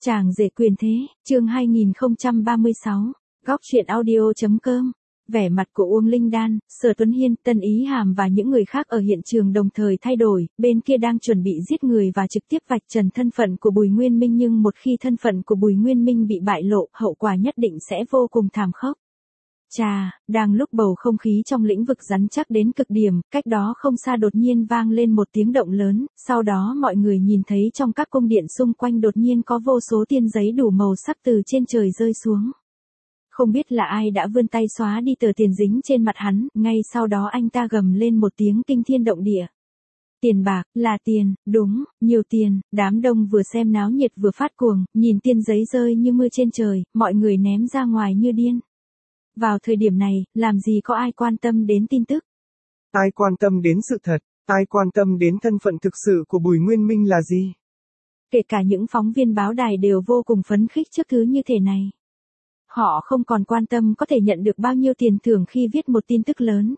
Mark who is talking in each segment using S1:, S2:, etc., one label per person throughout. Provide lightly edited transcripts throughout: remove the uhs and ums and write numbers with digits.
S1: Chàng rể quyền thế, chương 2036, góc truyện audio.com. Vẻ mặt của Uông Linh Đan, Sở Tuấn Hiên, Tân Ý Hàm và những người khác ở hiện trường đồng thời thay đổi, bên kia đang chuẩn bị giết người và trực tiếp vạch trần thân phận của Bùi Nguyên Minh, nhưng một khi thân phận của Bùi Nguyên Minh bị bại lộ, hậu quả nhất định sẽ vô cùng thảm khốc. Chà, đang lúc bầu không khí trong lĩnh vực rắn chắc đến cực điểm, cách đó không xa đột nhiên vang lên một tiếng động lớn, sau đó mọi người nhìn thấy trong các cung điện xung quanh đột nhiên có vô số tiên giấy đủ màu sắc từ trên trời rơi xuống. Không biết là ai đã vươn tay xóa đi tờ tiền dính trên mặt hắn, ngay sau đó anh ta gầm lên một tiếng kinh thiên động địa. Tiền bạc, là tiền, đúng, nhiều tiền, đám đông vừa xem náo nhiệt vừa phát cuồng, nhìn tiên giấy rơi như mưa trên trời, mọi người ném ra ngoài như điên. Vào thời điểm này, làm gì có ai quan tâm đến tin tức?
S2: Ai quan tâm đến sự thật? Ai quan tâm đến thân phận thực sự của Bùi Nguyên Minh là gì?
S1: Kể cả những phóng viên báo đài đều vô cùng phấn khích trước thứ như thế này. Họ không còn quan tâm có thể nhận được bao nhiêu tiền thưởng khi viết một tin tức lớn.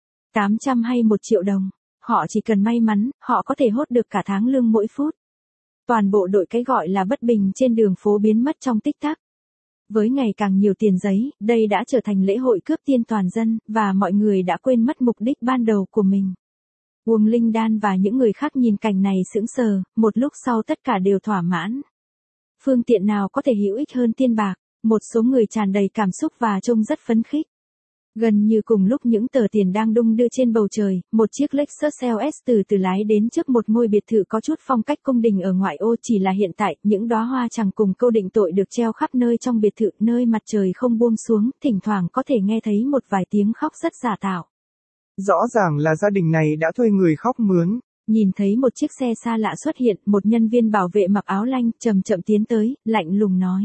S1: 800 hay 1 triệu đồng. Họ chỉ cần may mắn, họ có thể hốt được cả tháng lương mỗi phút. Toàn bộ đội cái gọi là bất bình trên đường phố biến mất trong tích tắc. Với ngày càng nhiều tiền giấy, đây đã trở thành lễ hội cướp tiên toàn dân, và mọi người đã quên mất mục đích ban đầu của mình. Uông Linh Đan và những người khác nhìn cảnh này sững sờ, một lúc sau tất cả đều thỏa mãn. Phương tiện nào có thể hữu ích hơn tiền bạc? Một số người tràn đầy cảm xúc và trông rất phấn khích. Gần như cùng lúc những tờ tiền đang đung đưa trên bầu trời, một chiếc Lexus LS từ từ lái đến trước một ngôi biệt thự có chút phong cách cung đình ở ngoại ô. Chỉ là hiện tại, những đóa hoa chẳng cùng câu định tội được treo khắp nơi trong biệt thự, nơi mặt trời không buông xuống, thỉnh thoảng có thể nghe thấy một vài tiếng khóc rất giả tạo.
S2: Rõ ràng là gia đình này đã thuê người khóc mướn.
S1: Nhìn thấy một chiếc xe xa lạ xuất hiện, một nhân viên bảo vệ mặc áo lanh, chậm chậm tiến tới, lạnh lùng nói.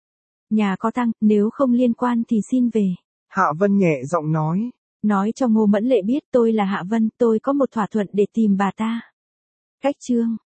S1: Nhà có tăng, nếu không liên quan thì xin về.
S2: Hạ Vân nhẹ giọng nói.
S1: Nói cho Ngô Mẫn Lệ biết tôi là Hạ Vân, tôi có một thỏa thuận để tìm bà ta. Cách chương.